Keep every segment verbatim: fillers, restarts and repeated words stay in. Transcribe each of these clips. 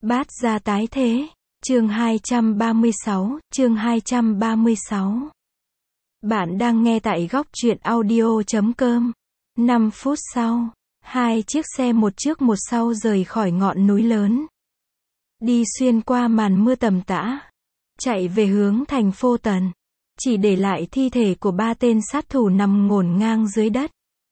Bát gia tái thế. Chương hai trăm ba mươi sáu, chương hai trăm ba mươi sáu. Bạn đang nghe tại góc truyện audio chấm com. năm phút sau, hai chiếc xe một trước một sau rời khỏi ngọn núi lớn. Đi xuyên qua màn mưa tầm tã, chạy về hướng thành phố Tần, chỉ để lại thi thể của ba tên sát thủ nằm ngổn ngang dưới đất.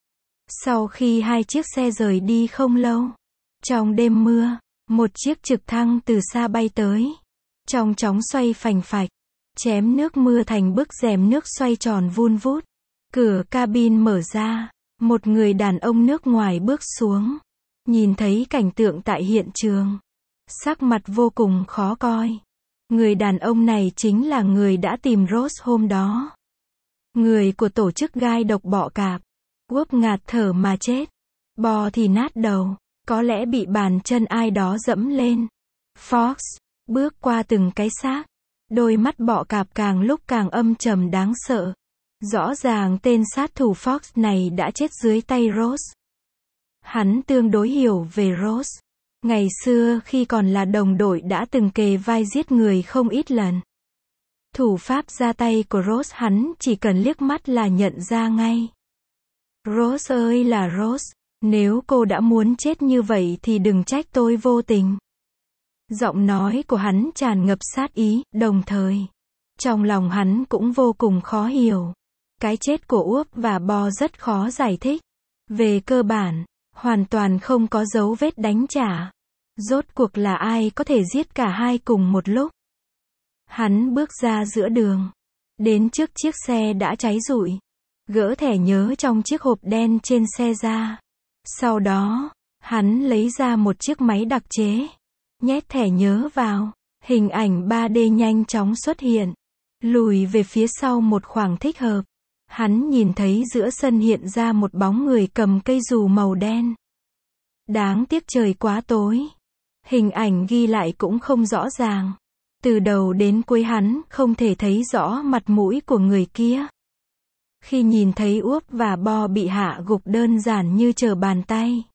Sau khi hai chiếc xe rời đi không lâu, trong đêm mưa, một chiếc trực thăng từ xa bay tới. Trong chóng xoay phành phạch, chém nước mưa thành bức rèm nước xoay tròn vun vút. Cửa cabin mở ra, một người đàn ông nước ngoài bước xuống. Nhìn thấy cảnh tượng tại hiện trường, sắc mặt vô cùng khó coi. Người đàn ông này chính là người đã tìm Rose hôm đó. Người của tổ chức gai độc bọ cạp. Guốc ngạt thở mà chết. Bò thì nát đầu, có lẽ bị bàn chân ai đó dẫm lên. Fox bước qua từng cái xác, đôi mắt bọ cạp càng lúc càng âm trầm đáng sợ. Rõ ràng tên sát thủ Fox này đã chết dưới tay Rose. Hắn tương đối hiểu về Rose. Ngày xưa khi còn là đồng đội đã từng kề vai giết người không ít lần. Thủ pháp ra tay của Rose hắn chỉ cần liếc mắt là nhận ra ngay. Rose ơi là Rose, nếu cô đã muốn chết như vậy thì đừng trách tôi vô tình. Giọng nói của hắn tràn ngập sát ý, đồng thời, trong lòng hắn cũng vô cùng khó hiểu. Cái chết của Úp và Bo rất khó giải thích. Về cơ bản, hoàn toàn không có dấu vết đánh trả. Rốt cuộc là ai có thể giết cả hai cùng một lúc? Hắn bước ra giữa đường, đến trước chiếc xe đã cháy rụi, gỡ thẻ nhớ trong chiếc hộp đen trên xe ra. Sau đó, hắn lấy ra một chiếc máy đặc chế, nhét thẻ nhớ vào, hình ảnh ba D nhanh chóng xuất hiện. Lùi về phía sau một khoảng thích hợp, hắn nhìn thấy giữa sân hiện ra một bóng người cầm cây dù màu đen. Đáng tiếc trời quá tối, hình ảnh ghi lại cũng không rõ ràng. Từ đầu đến cuối hắn không thể thấy rõ mặt mũi của người kia. Khi nhìn thấy Úp và Bo bị hạ gục đơn giản như trở bàn tay,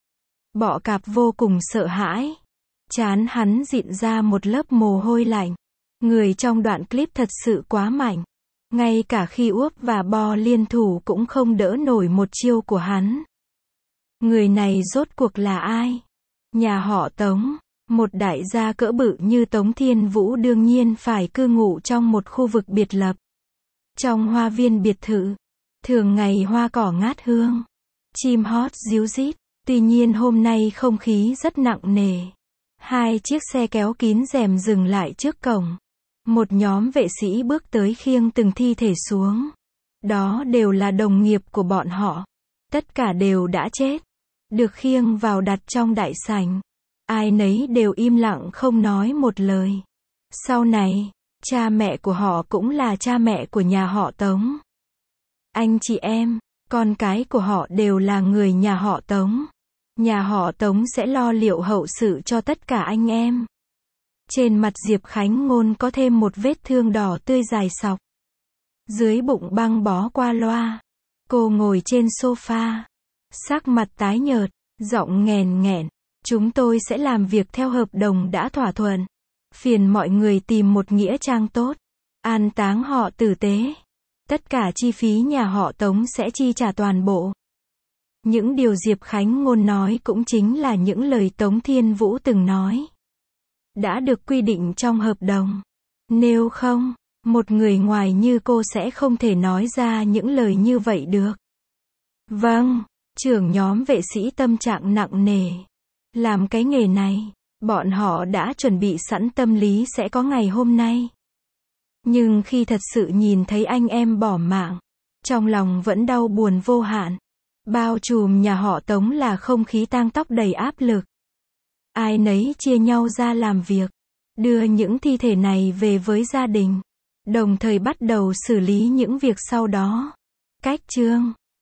bọ cạp vô cùng sợ hãi. Trán hắn dịn ra một lớp mồ hôi lạnh. Người trong đoạn clip thật sự quá mạnh. Ngay cả khi Úp và Bo liên thủ cũng không đỡ nổi một chiêu của hắn. Người này rốt cuộc là ai? Nhà họ Tống. Một đại gia cỡ bự như Tống Thiên Vũ đương nhiên phải cư ngụ trong một khu vực biệt lập. Trong hoa viên biệt thự, thường ngày hoa cỏ ngát hương, chim hót ríu rít. Tuy nhiên hôm nay không khí rất nặng nề. Hai chiếc xe kéo kín rèm dừng lại trước cổng. Một nhóm vệ sĩ bước tới khiêng từng thi thể xuống. Đó đều là đồng nghiệp của bọn họ. Tất cả đều đã chết. Được khiêng vào đặt trong đại sảnh. Ai nấy đều im lặng không nói một lời. Sau này, cha mẹ của họ cũng là cha mẹ của nhà họ Tống. Anh chị em, con cái của họ đều là người nhà họ Tống. Nhà họ Tống sẽ lo liệu hậu sự cho tất cả anh em. Trên mặt Diệp Khánh Ngôn có thêm một vết thương đỏ tươi dài sọc. Dưới bụng băng bó qua loa. Cô ngồi trên sofa, sắc mặt tái nhợt, giọng nghèn nghẹn. Chúng tôi sẽ làm việc theo hợp đồng đã thỏa thuận. Phiền mọi người tìm một nghĩa trang tốt, an táng họ tử tế. Tất cả chi phí nhà họ Tống sẽ chi trả toàn bộ. Những điều Diệp Khánh Ngôn nói cũng chính là những lời Tống Thiên Vũ từng nói. Đã được quy định trong hợp đồng. Nếu không, một người ngoài như cô sẽ không thể nói ra những lời như vậy được. Vâng, trưởng nhóm vệ sĩ tâm trạng nặng nề. Làm cái nghề này, bọn họ đã chuẩn bị sẵn tâm lý sẽ có ngày hôm nay. Nhưng khi thật sự nhìn thấy anh em bỏ mạng, trong lòng vẫn đau buồn vô hạn. Bao trùm nhà họ Tống là không khí tang tóc đầy áp lực. Ai nấy chia nhau ra làm việc, đưa những thi thể này về với gia đình, đồng thời bắt đầu xử lý những việc sau đó. Cách chương